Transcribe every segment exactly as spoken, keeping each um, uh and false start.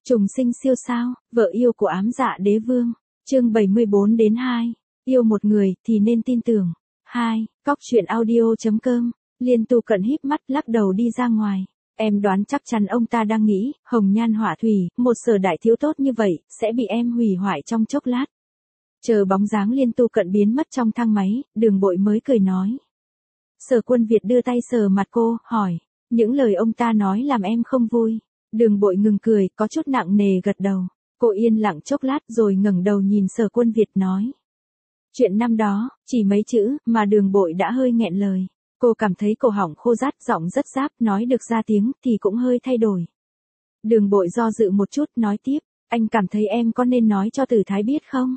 Trùng sinh siêu sao, vợ yêu của ám dạ đế vương. Chương bảy mươi bốn đến hai. Yêu một người thì nên tin tưởng. hai. Cóc truyện audio chấm com. Liên Tu Cận híp mắt lắc đầu đi ra ngoài. Em đoán chắc chắn ông ta đang nghĩ, hồng nhan họa thủy, một Sở đại thiếu tốt như vậy, sẽ bị em hủy hoại trong chốc lát. Chờ bóng dáng Liên Tu Cận biến mất trong thang máy, Đường Bội mới cười nói. Sở Quân Việt đưa tay sờ mặt cô, hỏi, những lời ông ta nói làm em không vui. Đường Bội ngừng cười, có chút nặng nề gật đầu. Cô yên lặng chốc lát rồi ngẩng đầu nhìn Sở Quân Việt nói. Chuyện năm đó, chỉ mấy chữ, mà Đường Bội đã hơi nghẹn lời. Cô cảm thấy cổ họng khô rát, giọng rất ráp, nói được ra tiếng thì cũng hơi thay đổi. Đường Bội do dự một chút, nói tiếp, anh cảm thấy em có nên nói cho Tử Thái biết không?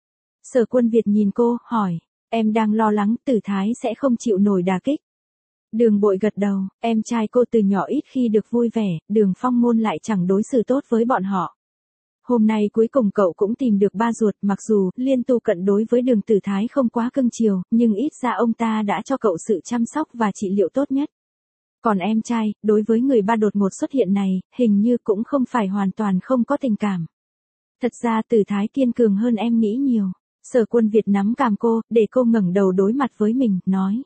Sở Quân Việt nhìn cô, hỏi, em đang lo lắng Tử Thái sẽ không chịu nổi đả kích. Đường Bội gật đầu, em trai cô từ nhỏ ít khi được vui vẻ, Đường Phong Môn lại chẳng đối xử tốt với bọn họ. Hôm nay cuối cùng cậu cũng tìm được ba ruột, mặc dù Liên Tu Cận đối với Đường Tử Thái không quá cưng chiều, nhưng ít ra ông ta đã cho cậu sự chăm sóc và trị liệu tốt nhất. Còn em trai, đối với người ba đột ngột xuất hiện này, hình như cũng không phải hoàn toàn không có tình cảm. Thật ra Tử Thái kiên cường hơn em nghĩ nhiều. Sở Quân Việt nắm cằm cô, để cô ngẩng đầu đối mặt với mình, nói.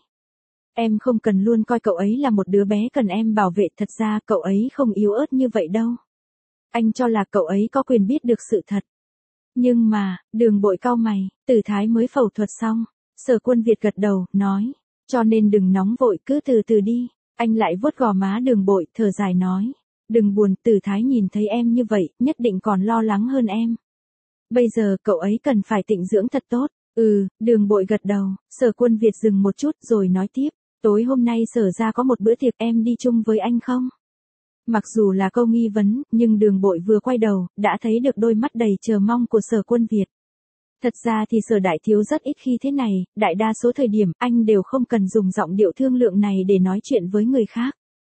Em không cần luôn coi cậu ấy là một đứa bé cần em bảo vệ, thật ra cậu ấy không yếu ớt như vậy đâu. Anh cho là cậu ấy có quyền biết được sự thật. Nhưng mà, Đường Bội cau mày, Tử Thái mới phẫu thuật xong. Sở Quân Việt gật đầu, nói. Cho nên đừng nóng vội, cứ từ từ đi. Anh lại vuốt gò má Đường Bội, thở dài nói. Đừng buồn, Tử Thái nhìn thấy em như vậy, nhất định còn lo lắng hơn em. Bây giờ cậu ấy cần phải tịnh dưỡng thật tốt. Ừ, Đường Bội gật đầu. Sở Quân Việt dừng một chút rồi nói tiếp. Tối hôm nay Sở ra có một bữa tiệc, em đi chung với anh không? Mặc dù là câu nghi vấn, nhưng Đường Bội vừa quay đầu, đã thấy được đôi mắt đầy chờ mong của Sở Quân Việt. Thật ra thì Sở đại thiếu rất ít khi thế này, đại đa số thời điểm anh đều không cần dùng giọng điệu thương lượng này để nói chuyện với người khác.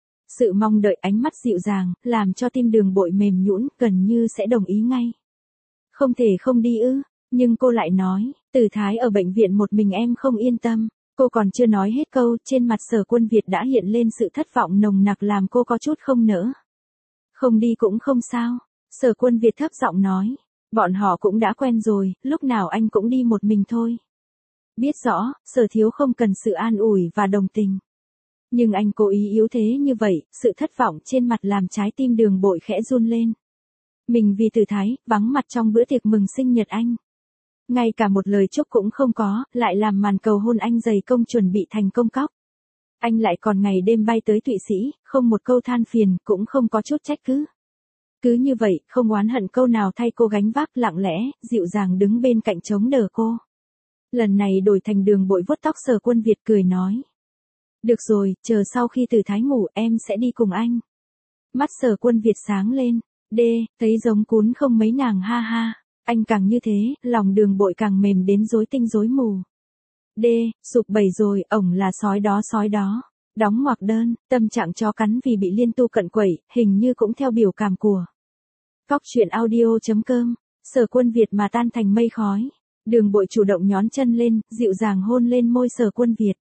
Sự mong đợi, ánh mắt dịu dàng, làm cho tim Đường Bội mềm nhũn, gần như sẽ đồng ý ngay. Không thể không đi ư, nhưng cô lại nói, Tử Thái ở bệnh viện một mình em không yên tâm. Cô còn chưa nói hết câu, trên mặt Sở Quân Việt đã hiện lên sự thất vọng nồng nặc làm cô có chút không nỡ. Không đi cũng không sao. Sở Quân Việt thấp giọng nói. Bọn họ cũng đã quen rồi, lúc nào anh cũng đi một mình thôi. Biết rõ, Sở thiếu không cần sự an ủi và đồng tình. Nhưng anh cố ý yếu thế như vậy, sự thất vọng trên mặt làm trái tim Đường Bội khẽ run lên. Mình vì Tử Thái, vắng mặt trong bữa tiệc mừng sinh nhật anh. Ngay cả một lời chúc cũng không có, lại làm màn cầu hôn anh dày công chuẩn bị thành công cóc. Anh lại còn ngày đêm bay tới Thụy Sĩ, không một câu than phiền, cũng không có chút trách cứ. Cứ như vậy, không oán hận câu nào thay cô gánh vác, lặng lẽ, dịu dàng đứng bên cạnh chống đỡ cô. Lần này đổi thành Đường Bội vuốt tóc Sở Quân Việt cười nói. Được rồi, chờ sau khi Tử Thái ngủ em sẽ đi cùng anh. Mắt Sở Quân Việt sáng lên. Đê, thấy giống cún không mấy nàng ha ha. Anh càng như thế, lòng Đường Bội càng mềm đến rối tinh rối mù. Đê, sụp bầy rồi, ổng là sói đó sói đó. Đóng ngoặc đơn, tâm trạng chó cắn vì bị Liên Tu Cận quẩy, hình như cũng theo biểu cảm của. Cóc truyện audio chấm com. Sở Quân Việt mà tan thành mây khói. Đường Bội chủ động nhón chân lên, dịu dàng hôn lên môi Sở Quân Việt.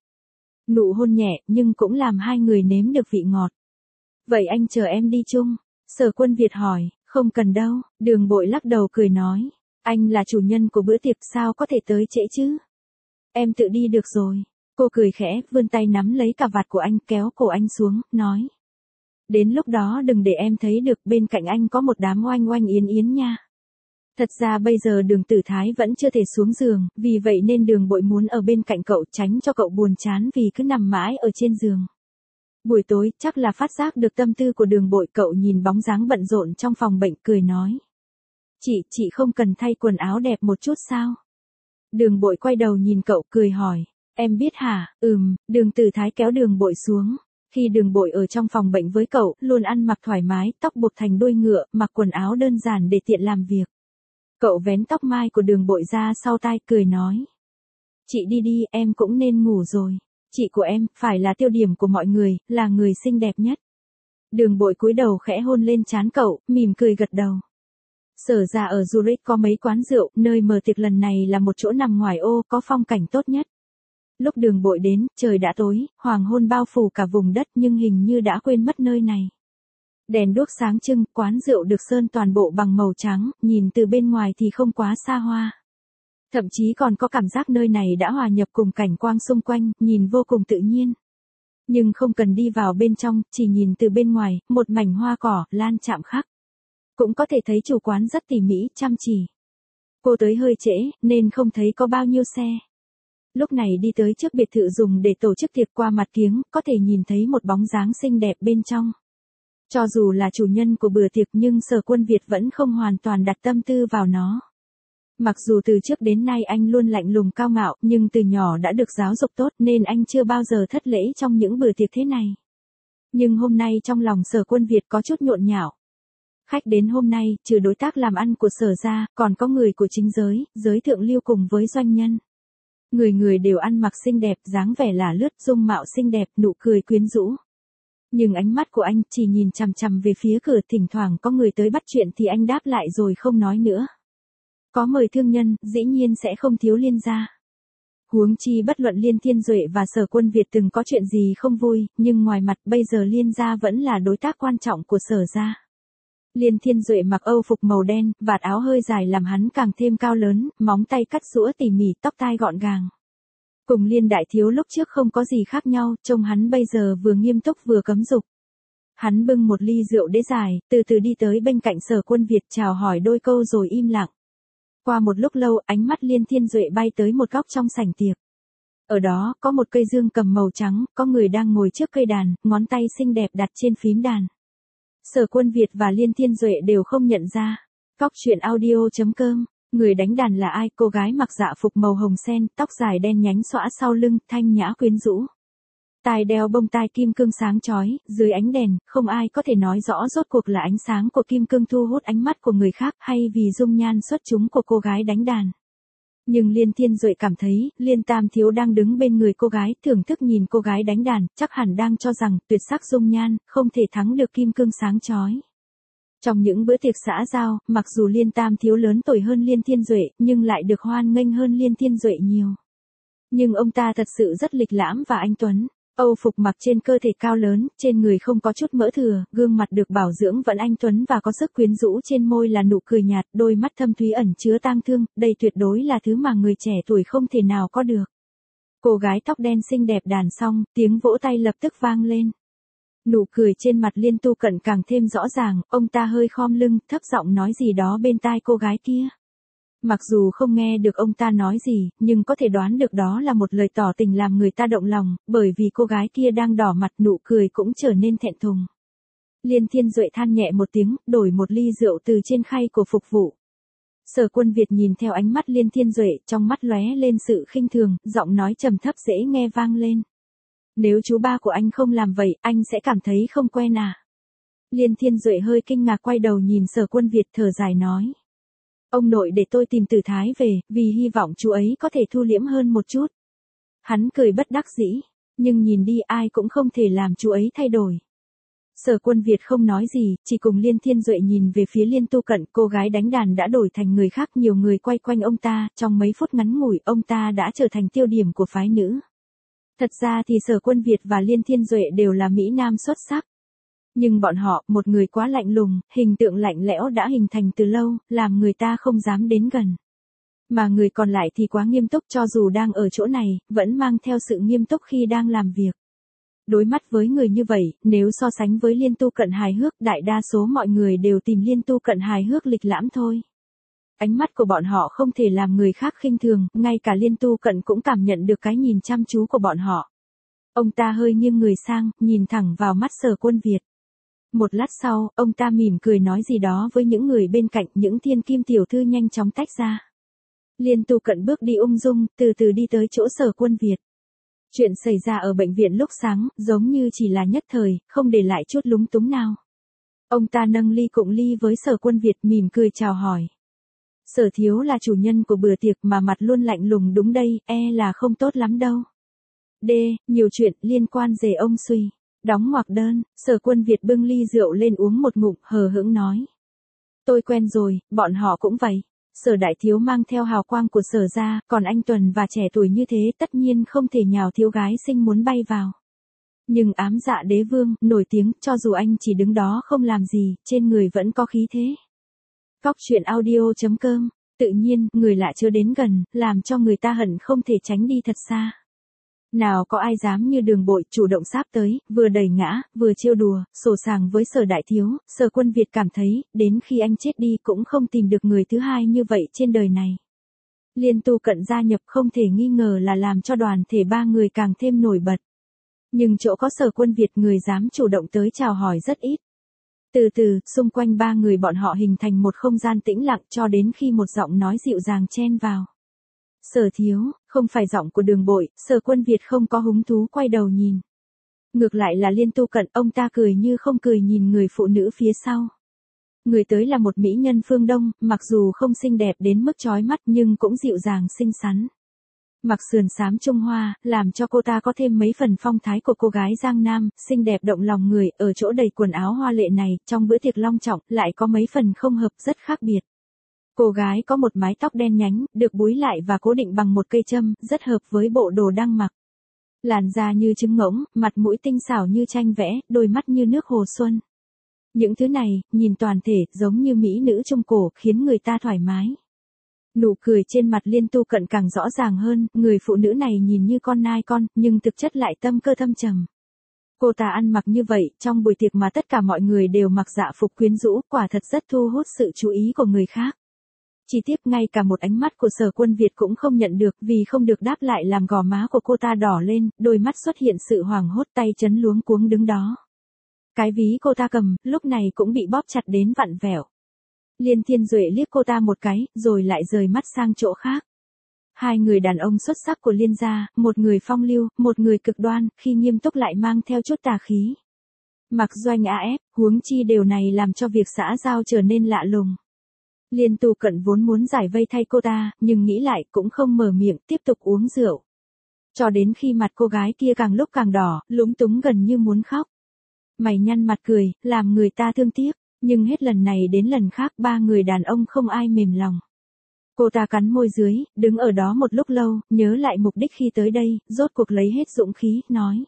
Nụ hôn nhẹ, nhưng cũng làm hai người nếm được vị ngọt. Vậy anh chờ em đi chung? Sở Quân Việt hỏi. Không cần đâu, Đường Bội lắc đầu cười nói. Anh là chủ nhân của bữa tiệc, sao có thể tới trễ chứ? Em tự đi được rồi. Cô cười khẽ, vươn tay nắm lấy cà vạt của anh, kéo cổ anh xuống, nói. Đến lúc đó đừng để em thấy được, bên cạnh anh có một đám oanh oanh yến yến nha. Thật ra bây giờ Đường Tử Thái vẫn chưa thể xuống giường, vì vậy nên Đường Bội muốn ở bên cạnh cậu, tránh cho cậu buồn chán vì cứ nằm mãi ở trên giường. Buổi tối, chắc là phát giác được tâm tư của Đường Bội, cậu nhìn bóng dáng bận rộn trong phòng bệnh, cười nói. Chị, chị không cần thay quần áo đẹp một chút sao? Đường Bội quay đầu nhìn cậu, cười hỏi. Em biết hả? Ừm, Đường Tử Thái kéo Đường Bội xuống. Khi Đường Bội ở trong phòng bệnh với cậu, luôn ăn mặc thoải mái, tóc buộc thành đuôi ngựa, mặc quần áo đơn giản để tiện làm việc. Cậu vén tóc mai của Đường Bội ra sau tai, cười nói. Chị đi đi, em cũng nên ngủ rồi. Chị của em, phải là tiêu điểm của mọi người, là người xinh đẹp nhất. Đường Bội cúi đầu khẽ hôn lên trán cậu, mỉm cười gật đầu. Sở ra ở Zurich có mấy quán rượu, nơi mở tiệc lần này là một chỗ nằm ngoài ô, có phong cảnh tốt nhất. Lúc Đường Bội đến, trời đã tối, hoàng hôn bao phủ cả vùng đất nhưng hình như đã quên mất nơi này. Đèn đuốc sáng trưng, quán rượu được sơn toàn bộ bằng màu trắng, nhìn từ bên ngoài thì không quá xa hoa. Thậm chí còn có cảm giác nơi này đã hòa nhập cùng cảnh quang xung quanh, nhìn vô cùng tự nhiên. Nhưng không cần đi vào bên trong, chỉ nhìn từ bên ngoài, một mảnh hoa cỏ, lan chạm khắc. Cũng có thể thấy chủ quán rất tỉ mỉ, chăm chỉ. Cô tới hơi trễ, nên không thấy có bao nhiêu xe. Lúc này đi tới trước biệt thự dùng để tổ chức tiệc, qua mặt kiếng, có thể nhìn thấy một bóng dáng xinh đẹp bên trong. Cho dù là chủ nhân của bữa tiệc nhưng Sở Quân Việt vẫn không hoàn toàn đặt tâm tư vào nó. Mặc dù từ trước đến nay anh luôn lạnh lùng cao ngạo, nhưng từ nhỏ đã được giáo dục tốt nên anh chưa bao giờ thất lễ trong những bữa tiệc thế này. Nhưng hôm nay trong lòng Sở Quân Việt có chút nhộn nhạo. Khách đến hôm nay, trừ đối tác làm ăn của Sở ra, còn có người của chính giới, giới thượng lưu cùng với doanh nhân. Người người đều ăn mặc xinh đẹp, dáng vẻ là lướt, dung mạo xinh đẹp, nụ cười quyến rũ. Nhưng ánh mắt của anh chỉ nhìn chằm chằm về phía cửa, thỉnh thoảng có người tới bắt chuyện thì anh đáp lại rồi không nói nữa. Có mời thương nhân, dĩ nhiên sẽ không thiếu Liên gia. Huống chi bất luận Liên Thiên Duệ và Sở Quân Việt từng có chuyện gì không vui, nhưng ngoài mặt bây giờ Liên gia vẫn là đối tác quan trọng của Sở gia. Liên Thiên Duệ mặc âu phục màu đen, vạt áo hơi dài làm hắn càng thêm cao lớn, móng tay cắt rũa tỉ mỉ, tóc tai gọn gàng. Cùng Liên đại thiếu lúc trước không có gì khác nhau, trông hắn bây giờ vừa nghiêm túc vừa cấm dục. Hắn bưng một ly rượu đế dài, từ từ đi tới bên cạnh Sở Quân Việt chào hỏi đôi câu rồi im lặng. Qua một lúc lâu, ánh mắt Liên Thiên Duệ bay tới một góc trong sảnh tiệc. Ở đó, có một cây dương cầm màu trắng, có người đang ngồi trước cây đàn, ngón tay xinh đẹp đặt trên phím đàn. Sở Quân Việt và Liên Thiên Duệ đều không nhận ra. Cóc truyện audio chấm com, người đánh đàn là ai? Cô gái mặc dạ phục màu hồng sen, tóc dài đen nhánh xõa sau lưng, thanh nhã quyến rũ. Tai đeo bông tai kim cương sáng chói, dưới ánh đèn, không ai có thể nói rõ rốt cuộc là ánh sáng của kim cương thu hút ánh mắt của người khác hay vì dung nhan xuất chúng của cô gái đánh đàn. Nhưng Liên Thiên Duệ cảm thấy, Liên Tam Thiếu đang đứng bên người cô gái, thưởng thức nhìn cô gái đánh đàn, chắc hẳn đang cho rằng, tuyệt sắc dung nhan, không thể thắng được kim cương sáng chói. Trong những bữa tiệc xã giao, mặc dù Liên Tam Thiếu lớn tuổi hơn Liên Thiên Duệ, nhưng lại được hoan nghênh hơn Liên Thiên Duệ nhiều. Nhưng ông ta thật sự rất lịch lãm và anh tuấn. Âu phục mặc trên cơ thể cao lớn, trên người không có chút mỡ thừa, gương mặt được bảo dưỡng vẫn anh tuấn và có sức quyến rũ, trên môi là nụ cười nhạt, đôi mắt thâm thúy ẩn chứa tang thương, đây tuyệt đối là thứ mà người trẻ tuổi không thể nào có được. Cô gái tóc đen xinh đẹp đàn xong, tiếng vỗ tay lập tức vang lên. Nụ cười trên mặt Liên Tu Cận càng thêm rõ ràng, ông ta hơi khom lưng, thấp giọng nói gì đó bên tai cô gái kia. Mặc dù không nghe được ông ta nói gì, nhưng có thể đoán được đó là một lời tỏ tình làm người ta động lòng, bởi vì cô gái kia đang đỏ mặt, nụ cười cũng trở nên thẹn thùng. Liên Thiên Duệ than nhẹ một tiếng, đổi một ly rượu từ trên khay của phục vụ. Sở Quân Việt nhìn theo ánh mắt Liên Thiên Duệ, trong mắt lóe lên sự khinh thường, giọng nói trầm thấp dễ nghe vang lên. Nếu chú ba của anh không làm vậy, anh sẽ cảm thấy không quen à? Liên Thiên Duệ hơi kinh ngạc quay đầu nhìn Sở Quân Việt thở dài nói. Ông nội để tôi tìm Tử Thái về, vì hy vọng chú ấy có thể thu liễm hơn một chút. Hắn cười bất đắc dĩ, nhưng nhìn đi ai cũng không thể làm chú ấy thay đổi. Sở Quân Việt không nói gì, chỉ cùng Liên Thiên Duệ nhìn về phía Liên Tu Cận, cô gái đánh đàn đã đổi thành người khác, nhiều người quay quanh ông ta, trong mấy phút ngắn ngủi, ông ta đã trở thành tiêu điểm của phái nữ. Thật ra thì Sở Quân Việt và Liên Thiên Duệ đều là mỹ nam xuất sắc. Nhưng bọn họ, một người quá lạnh lùng, hình tượng lạnh lẽo đã hình thành từ lâu, làm người ta không dám đến gần. Mà người còn lại thì quá nghiêm túc, cho dù đang ở chỗ này, vẫn mang theo sự nghiêm túc khi đang làm việc. Đối mắt với người như vậy, nếu so sánh với Liên Tu Cận hài hước, đại đa số mọi người đều tìm Liên Tu Cận hài hước lịch lãm thôi. Ánh mắt của bọn họ không thể làm người khác khinh thường, ngay cả Liên Tu Cận cũng cảm nhận được cái nhìn chăm chú của bọn họ. Ông ta hơi nghiêng người sang, nhìn thẳng vào mắt Sở Quân Việt. Một lát sau, ông ta mỉm cười nói gì đó với những người bên cạnh, những thiên kim tiểu thư nhanh chóng tách ra. Liên Tu Cận bước đi ung dung, từ từ đi tới chỗ Sở Quân Việt. Chuyện xảy ra ở bệnh viện lúc sáng, giống như chỉ là nhất thời, không để lại chút lúng túng nào. Ông ta nâng ly cụng ly với Sở Quân Việt mỉm cười chào hỏi. Sở thiếu là chủ nhân của bữa tiệc mà mặt luôn lạnh lùng đúng đây, e là không tốt lắm đâu. D. Nhiều chuyện liên quan về ông suy. Đóng ngoặc đơn, Sở Quân Việt bưng ly rượu lên uống một ngụm, hờ hững nói. Tôi quen rồi, bọn họ cũng vậy. Sở đại thiếu mang theo hào quang của Sở gia, còn anh Tuần và trẻ tuổi như thế tất nhiên không thể nhào thiếu gái sinh muốn bay vào. Nhưng ám dạ đế vương, nổi tiếng, cho dù anh chỉ đứng đó không làm gì, trên người vẫn có khí thế. Cóc truyện audio.com, tự nhiên, người lạ chưa đến gần, làm cho người ta hận không thể tránh đi thật xa. Nào có ai dám như Đường Bội chủ động sáp tới, vừa đẩy ngã, vừa trêu đùa, sổ sàng với Sở đại thiếu. Sở Quân Việt cảm thấy, đến khi anh chết đi cũng không tìm được người thứ hai như vậy trên đời này. Liên Tu Cận gia nhập không thể nghi ngờ là làm cho đoàn thể ba người càng thêm nổi bật. Nhưng chỗ có Sở Quân Việt người dám chủ động tới chào hỏi rất ít. Từ từ, xung quanh ba người bọn họ hình thành một không gian tĩnh lặng cho đến khi một giọng nói dịu dàng chen vào. Sở thiếu, không phải giọng của Đường Bội. Sở Quân Việt không có hứng thú quay đầu nhìn. Ngược lại là Liên Tu Cận, ông ta cười như không cười nhìn người phụ nữ phía sau. Người tới là một mỹ nhân phương Đông, mặc dù không xinh đẹp đến mức chói mắt nhưng cũng dịu dàng xinh xắn. Mặc sườn xám Trung Hoa, làm cho cô ta có thêm mấy phần phong thái của cô gái Giang Nam, xinh đẹp động lòng người, ở chỗ đầy quần áo hoa lệ này, trong bữa tiệc long trọng, lại có mấy phần không hợp rất khác biệt. Cô gái có một mái tóc đen nhánh, được búi lại và cố định bằng một cây châm, rất hợp với bộ đồ đang mặc. Làn da như trứng ngỗng, mặt mũi tinh xảo như tranh vẽ, đôi mắt như nước hồ xuân. Những thứ này, nhìn toàn thể, giống như mỹ nữ trung cổ, khiến người ta thoải mái. Nụ cười trên mặt Liên Tu Cận càng rõ ràng hơn, người phụ nữ này nhìn như con nai con, nhưng thực chất lại tâm cơ thâm trầm. Cô ta ăn mặc như vậy, trong buổi tiệc mà tất cả mọi người đều mặc dạ phục quyến rũ, quả thật rất thu hút sự chú ý của người khác. Chỉ tiếc ngay cả một ánh mắt của Sở Quân Việt cũng không nhận được, vì không được đáp lại làm gò má của cô ta đỏ lên, đôi mắt xuất hiện sự hoảng hốt, tay chấn luống cuống đứng đó. Cái ví cô ta cầm, lúc này cũng bị bóp chặt đến vặn vẹo. Liên Thiên Duệ liếc cô ta một cái, rồi lại rời mắt sang chỗ khác. Hai người đàn ông xuất sắc của Liên gia, một người phong lưu, một người cực đoan, khi nghiêm túc lại mang theo chút tà khí. Mặc Doanh a ép, huống chi điều này làm cho việc xã giao trở nên lạ lùng. Liên Tu Cận vốn muốn giải vây thay cô ta, nhưng nghĩ lại cũng không mở miệng, tiếp tục uống rượu. Cho đến khi mặt cô gái kia càng lúc càng đỏ, lúng túng gần như muốn khóc. Mày nhăn mặt cười, làm người ta thương tiếc, nhưng hết lần này đến lần khác ba người đàn ông không ai mềm lòng. Cô ta cắn môi dưới, đứng ở đó một lúc lâu, nhớ lại mục đích khi tới đây, rốt cuộc lấy hết dũng khí, nói.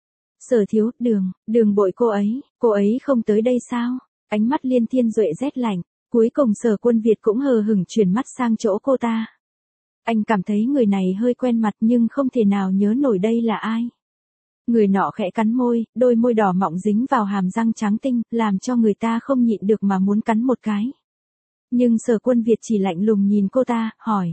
Sở thiếu, Đường, Đường Bội cô ấy, cô ấy không tới đây sao? Ánh mắt Liên Thiên Duệ rét lạnh, cuối cùng Sở Quân Việt cũng hờ hững chuyển mắt sang chỗ cô ta. Anh cảm thấy người này hơi quen mặt nhưng không thể nào nhớ nổi đây là ai. Người nọ khẽ cắn môi, đôi môi đỏ mọng dính vào hàm răng trắng tinh, làm cho người ta không nhịn được mà muốn cắn một cái. Nhưng Sở Quân Việt chỉ lạnh lùng nhìn cô ta, hỏi.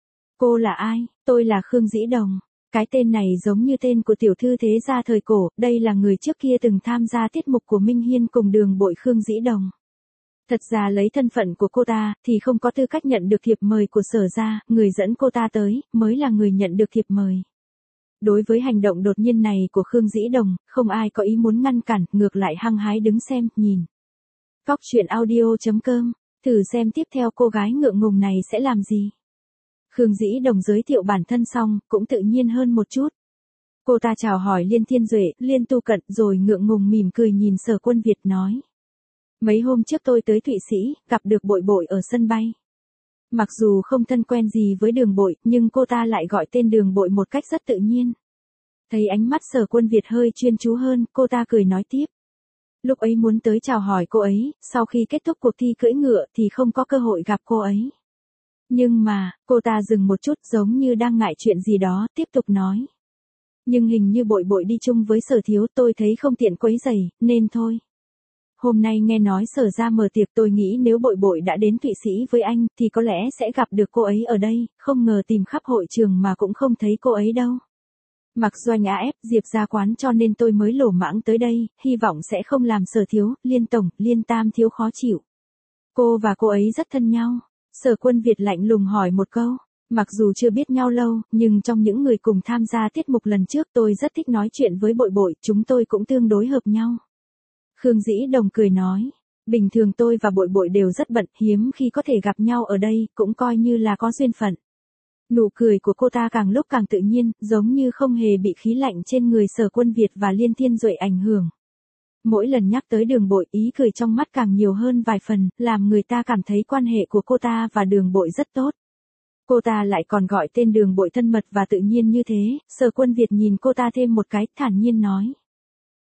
Cô là ai? Tôi là Khương Dĩ Đồng. Cái tên này giống như tên của tiểu thư thế gia thời cổ, đây là người trước kia từng tham gia tiết mục của Minh Hiên cùng Đường Bội Khương Dĩ Đồng. Thật ra lấy thân phận của cô ta, thì không có tư cách nhận được thiệp mời của Sở gia, người dẫn cô ta tới, mới là người nhận được thiệp mời. Đối với hành động đột nhiên này của Khương Dĩ Đồng, không ai có ý muốn ngăn cản, ngược lại hăng hái đứng xem, nhìn. Cóc truyện audio.com, thử xem tiếp theo cô gái ngượng ngùng này sẽ làm gì. Khương Dĩ Đồng giới thiệu bản thân xong, cũng tự nhiên hơn một chút. Cô ta chào hỏi Liên Thiên Duệ, Liên Tu Cận, rồi ngượng ngùng mỉm cười nhìn Sở Quân Việt nói. Mấy hôm trước tôi tới Thụy Sĩ, gặp được Bội Bội ở sân bay. Mặc dù không thân quen gì với Đường Bội, nhưng cô ta lại gọi tên Đường Bội một cách rất tự nhiên. Thấy ánh mắt Sở Quân Việt hơi chuyên chú hơn, cô ta cười nói tiếp. Lúc ấy muốn tới chào hỏi cô ấy, sau khi kết thúc cuộc thi cưỡi ngựa thì không có cơ hội gặp cô ấy. Nhưng mà, cô ta dừng một chút giống như đang ngại chuyện gì đó, tiếp tục nói. Nhưng hình như Bội Bội đi chung với Sở thiếu, tôi thấy không tiện quấy rầy, nên thôi. Hôm nay nghe nói Sở ra mở tiệc, tôi nghĩ nếu Bội Bội đã đến Thụy Sĩ với anh, thì có lẽ sẽ gặp được cô ấy ở đây, không ngờ tìm khắp hội trường mà cũng không thấy cô ấy đâu. Mặc Doanh a ép, Diệp ra quán cho nên tôi mới lổ mãng tới đây, hy vọng sẽ không làm Sở thiếu, Liên tổng, Liên tam thiếu khó chịu. Cô và cô ấy rất thân nhau. Sở Quân Việt lạnh lùng hỏi một câu. Mặc dù chưa biết nhau lâu, nhưng trong những người cùng tham gia tiết mục lần trước tôi rất thích nói chuyện với Bội Bội, chúng tôi cũng tương đối hợp nhau. Khương Dĩ Đồng cười nói, bình thường tôi và Bội Bội đều rất bận, hiếm khi có thể gặp nhau ở đây, cũng coi như là có duyên phận. Nụ cười của cô ta càng lúc càng tự nhiên, giống như không hề bị khí lạnh trên người Sở Quân Việt và Liên Thiên Duệ ảnh hưởng. Mỗi lần nhắc tới Đường Bội, ý cười trong mắt càng nhiều hơn vài phần, làm người ta cảm thấy quan hệ của cô ta và Đường Bội rất tốt. Cô ta lại còn gọi tên Đường Bội thân mật và tự nhiên như thế, Sở Quân Việt nhìn cô ta thêm một cái, thản nhiên nói.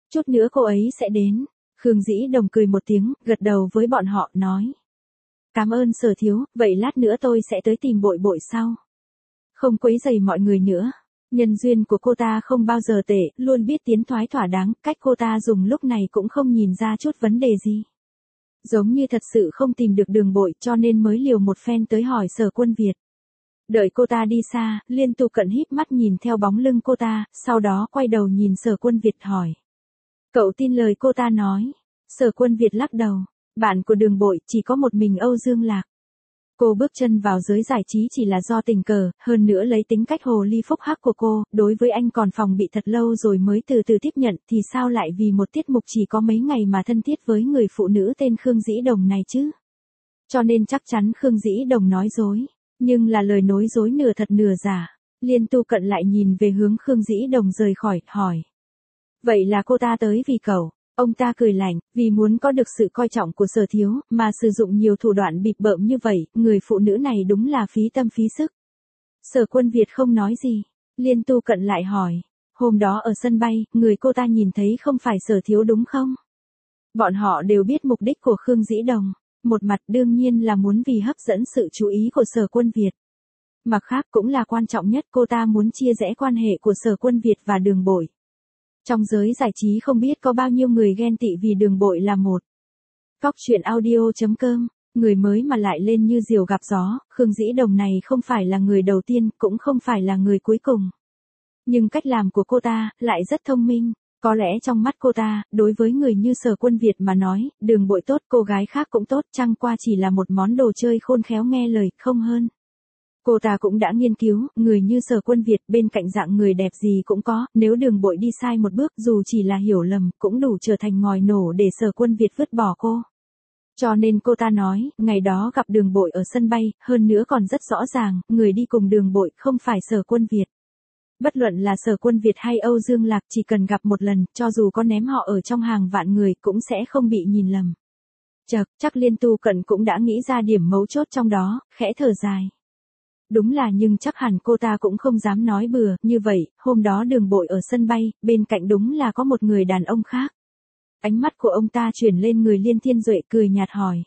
Chút nữa cô ấy sẽ đến. Khương Dĩ Đồng cười một tiếng, gật đầu với bọn họ, nói. Cảm ơn Sở thiếu, vậy lát nữa tôi sẽ tới tìm bội bội sau. Không quấy rầy mọi người nữa. Nhân duyên của cô ta không bao giờ tệ, luôn biết tiến thoái thỏa đáng, cách cô ta dùng lúc này cũng không nhìn ra chút vấn đề gì. Giống như thật sự không tìm được Đường Bội cho nên mới liều một phen tới hỏi Sở Quân Việt. Đợi cô ta đi xa, Liên Tu Cận híp mắt nhìn theo bóng lưng cô ta, sau đó quay đầu nhìn Sở Quân Việt hỏi. Cậu tin lời cô ta nói. Sở Quân Việt lắc đầu. Bạn của Đường Bội chỉ có một mình Âu Dương Lạc. Cô bước chân vào giới giải trí chỉ là do tình cờ, hơn nữa lấy tính cách hồ ly phúc hắc của cô, đối với anh còn phòng bị thật lâu rồi mới từ từ tiếp nhận, thì sao lại vì một tiết mục chỉ có mấy ngày mà thân thiết với người phụ nữ tên Khương Dĩ Đồng này chứ? Cho nên chắc chắn Khương Dĩ Đồng nói dối, nhưng là lời nói dối nửa thật nửa giả. Liên Tu Cận lại nhìn về hướng Khương Dĩ Đồng rời khỏi, hỏi. Vậy là cô ta tới vì cậu? Ông ta cười lạnh, vì muốn có được sự coi trọng của Sở thiếu, mà sử dụng nhiều thủ đoạn bịp bợm như vậy, người phụ nữ này đúng là phí tâm phí sức. Sở Quân Việt không nói gì. Liên Tu Cận lại hỏi. Hôm đó ở sân bay, người cô ta nhìn thấy không phải Sở thiếu đúng không? Bọn họ đều biết mục đích của Khương Dĩ Đồng. Một mặt đương nhiên là muốn vì hấp dẫn sự chú ý của Sở Quân Việt. Mặt khác cũng là quan trọng nhất, cô ta muốn chia rẽ quan hệ của Sở Quân Việt và Đường Bội. Trong giới giải trí không biết có bao nhiêu người ghen tị vì Đường Bội là một. Cóc truyện audio chấm com, người mới mà lại lên như diều gặp gió, Khương Dĩ Đồng này không phải là người đầu tiên, cũng không phải là người cuối cùng. Nhưng cách làm của cô ta lại rất thông minh, có lẽ trong mắt cô ta, đối với người như Sở Quân Việt mà nói, Đường Bội tốt, cô gái khác cũng tốt, chẳng qua chỉ là một món đồ chơi khôn khéo nghe lời, không hơn. Cô ta cũng đã nghiên cứu, người như Sở Quân Việt bên cạnh dạng người đẹp gì cũng có, nếu Đường Bội đi sai một bước dù chỉ là hiểu lầm, cũng đủ trở thành ngòi nổ để Sở Quân Việt vứt bỏ cô. Cho nên cô ta nói, ngày đó gặp Đường Bội ở sân bay, hơn nữa còn rất rõ ràng, người đi cùng Đường Bội không phải Sở Quân Việt. Bất luận là Sở Quân Việt hay Âu Dương Lạc chỉ cần gặp một lần, cho dù có ném họ ở trong hàng vạn người cũng sẽ không bị nhìn lầm. Chật, chắc Liên Tu Cận cũng đã nghĩ ra điểm mấu chốt trong đó, khẽ thở dài. Đúng là nhưng chắc hẳn cô ta cũng không dám nói bừa, như vậy, hôm đó Đường Bội ở sân bay, bên cạnh đúng là có một người đàn ông khác. Ánh mắt của ông ta chuyển lên người Liên Thiên Duệ cười nhạt hỏi.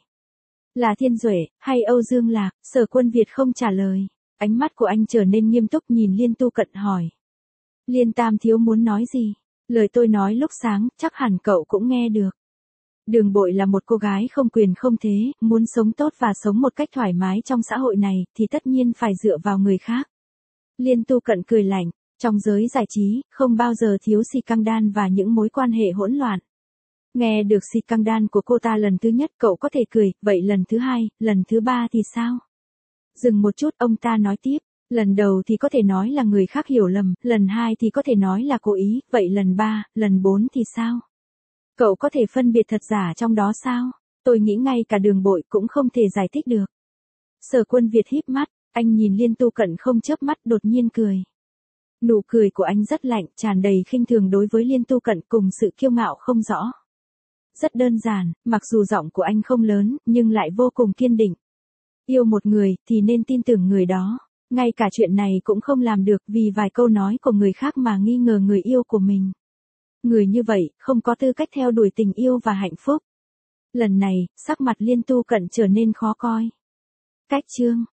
Là Thiên Duệ, hay Âu Dương Lạc? Sở Quân Việt không trả lời. Ánh mắt của anh trở nên nghiêm túc nhìn Liên Tu Cận hỏi. Liên Tam thiếu muốn nói gì? Lời tôi nói lúc sáng, chắc hẳn cậu cũng nghe được. Đường Bội là một cô gái không quyền không thế, muốn sống tốt và sống một cách thoải mái trong xã hội này, thì tất nhiên phải dựa vào người khác. Liên Tu Cận cười lạnh, trong giới giải trí, không bao giờ thiếu xì căng đan và những mối quan hệ hỗn loạn. Nghe được xì căng đan của cô ta lần thứ nhất cậu có thể cười, vậy lần thứ hai, lần thứ ba thì sao? Dừng một chút ông ta nói tiếp, lần đầu thì có thể nói là người khác hiểu lầm, lần hai thì có thể nói là cố ý, vậy lần ba, lần bốn thì sao? Cậu có thể phân biệt thật giả trong đó sao? Tôi nghĩ ngay cả Đường Bội cũng không thể giải thích được. Sở Quân Việt híp mắt, anh nhìn Liên Tu Cận không chớp mắt đột nhiên cười. Nụ cười của anh rất lạnh, tràn đầy khinh thường đối với Liên Tu Cận cùng sự kiêu ngạo không rõ. Rất đơn giản, mặc dù giọng của anh không lớn, nhưng lại vô cùng kiên định. Yêu một người, thì nên tin tưởng người đó. Ngay cả chuyện này cũng không làm được vì vài câu nói của người khác mà nghi ngờ người yêu của mình. Người như vậy, không có tư cách theo đuổi tình yêu và hạnh phúc. Lần này, sắc mặt Liên Tu Cận trở nên khó coi. Cách chương